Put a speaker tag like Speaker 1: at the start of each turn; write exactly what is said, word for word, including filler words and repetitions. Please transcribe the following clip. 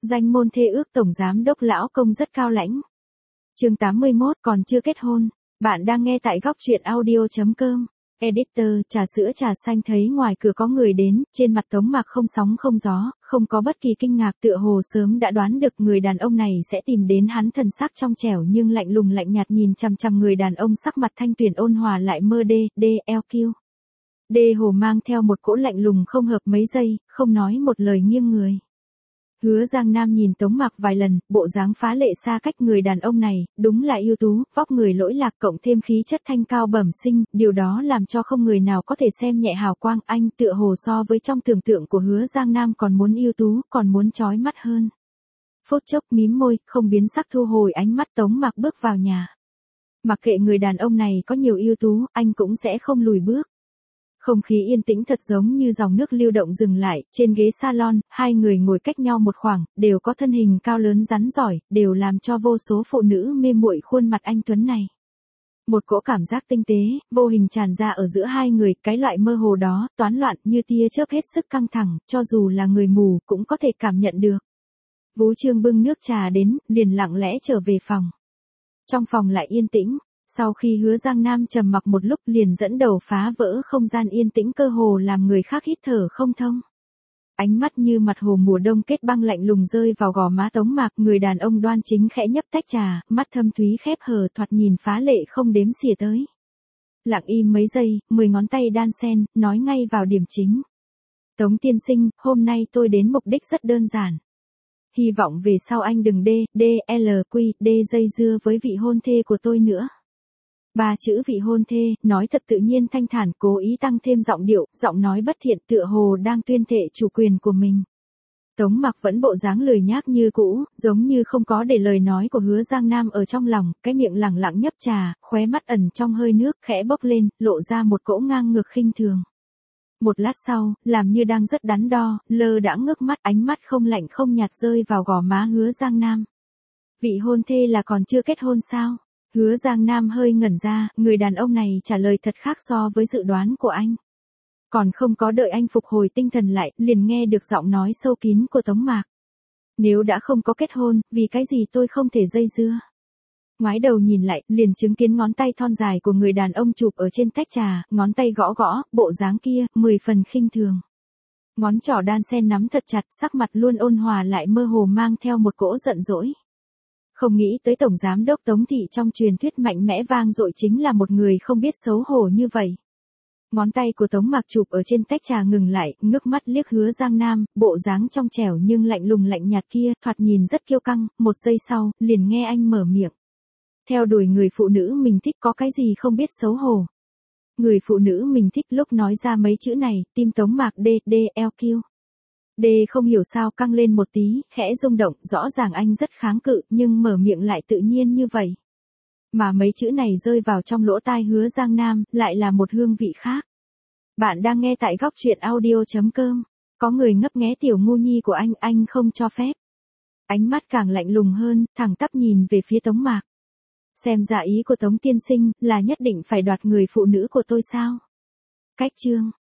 Speaker 1: Danh môn thê ước tổng giám đốc lão công rất cao lãnh. Chương tám mươi mốt còn chưa kết hôn. Bạn đang nghe tại góc truyện audio chấm com. Editor, trà sữa trà xanh thấy ngoài cửa có người đến, trên mặt Tống Mạc không sóng không gió, không có bất kỳ kinh ngạc, tựa hồ sớm đã đoán được người đàn ông này sẽ tìm đến hắn, thần sắc trong trẻo nhưng lạnh lùng lạnh nhạt nhìn chằm chằm người đàn ông, sắc mặt thanh tuyển ôn hòa lại mơ đê, đê, eo kiêu. Đê hồ mang theo một cỗ lạnh lùng không hợp mấy giây, không nói một lời nghiêng người. Hứa Giang Nam nhìn Tống Mạc vài lần, bộ dáng phá lệ xa cách, người đàn ông này, đúng là ưu tú, vóc người lỗi lạc cộng thêm khí chất thanh cao bẩm sinh, điều đó làm cho không người nào có thể xem nhẹ hào quang anh, tựa hồ so với trong tưởng tượng của Hứa Giang Nam còn muốn ưu tú, còn muốn chói mắt hơn. Phút chốc mím môi, không biến sắc thu hồi ánh mắt, Tống Mạc bước vào nhà. Mặc kệ người đàn ông này có nhiều ưu tú, anh cũng sẽ không lùi bước. Không khí yên tĩnh thật giống như dòng nước lưu động dừng lại, trên ghế salon, hai người ngồi cách nhau một khoảng, đều có thân hình cao lớn rắn giỏi, đều làm cho vô số phụ nữ mê muội khuôn mặt anh tuấn này. Một cỗ cảm giác tinh tế, vô hình tràn ra ở giữa hai người, cái loại mơ hồ đó, toán loạn như tia chớp hết sức căng thẳng, cho dù là người mù cũng có thể cảm nhận được. Vũ Trương bưng nước trà đến, liền lặng lẽ trở về phòng. Trong phòng lại yên tĩnh. Sau khi Hứa Giang Nam trầm mặc một lúc liền dẫn đầu phá vỡ không gian yên tĩnh, cơ hồ làm người khác hít thở không thông. Ánh mắt như mặt hồ mùa đông kết băng lạnh lùng rơi vào gò má Tống Mạc, người đàn ông đoan chính khẽ nhấp tách trà, mắt thâm thúy khép hờ, thoạt nhìn phá lệ không đếm xỉa tới. Lặng im mấy giây, mười ngón tay đan xen, nói ngay vào điểm chính. Tống tiên sinh, hôm nay tôi đến mục đích rất đơn giản. Hy vọng về sau anh đừng đê, đê, lờ, quy, đê dây dưa với vị hôn thê của tôi nữa. Ba chữ vị hôn thê, nói thật tự nhiên thanh thản, cố ý tăng thêm giọng điệu, giọng nói bất thiện, tựa hồ đang tuyên thệ chủ quyền của mình. Tống Mạc vẫn bộ dáng lười nhác như cũ, giống như không có để lời nói của Hứa Giang Nam ở trong lòng, cái miệng lẳng lặng nhấp trà, khóe mắt ẩn trong hơi nước, khẽ bốc lên, lộ ra một cỗ ngang ngược khinh thường. Một lát sau, làm như đang rất đắn đo, lơ đãng ngước mắt, ánh mắt không lạnh không nhạt rơi vào gò má Hứa Giang Nam. Vị hôn thê là còn chưa kết hôn sao? Hứa Giang Nam hơi ngẩn ra, người đàn ông này trả lời thật khác so với dự đoán của anh. Còn không có đợi anh phục hồi tinh thần lại, liền nghe được giọng nói sâu kín của Tống Mạc. Nếu đã không có kết hôn, vì cái gì tôi không thể dây dưa? Ngoái đầu nhìn lại, liền chứng kiến ngón tay thon dài của người đàn ông chụp ở trên tách trà, ngón tay gõ gõ, bộ dáng kia, mười phần khinh thường. Ngón trỏ đan sen nắm thật chặt, sắc mặt luôn ôn hòa lại mơ hồ mang theo một cỗ giận dỗi. Không nghĩ tới tổng giám đốc Tống thị trong truyền thuyết mạnh mẽ vang dội chính là một người không biết xấu hổ như vậy. Ngón tay của Tống Mạc chụp ở trên tách trà ngừng lại, ngước mắt liếc Hứa Giang Nam, bộ dáng trong trẻo nhưng lạnh lùng lạnh nhạt kia, thoạt nhìn rất kiêu căng, một giây sau, liền nghe anh mở miệng. Theo đuổi người phụ nữ mình thích có cái gì không biết xấu hổ. Người phụ nữ mình thích lúc nói ra mấy chữ này, tim Tống Mạc đê, đê, eo kiêu. Đê không hiểu sao căng lên một tí, khẽ rung động, rõ ràng anh rất kháng cự, nhưng mở miệng lại tự nhiên như vậy. Mà mấy chữ này rơi vào trong lỗ tai Hứa Giang Nam, lại là một hương vị khác. Bạn đang nghe tại góc truyện audio chấm com. Có người ngấp nghé tiểu ngu nhi của anh, anh không cho phép. Ánh mắt càng lạnh lùng hơn, thẳng tắp nhìn về phía Tống Mạc. Xem ra ý của Tống tiên sinh, là nhất định phải đoạt người phụ nữ của tôi sao? Cách chương.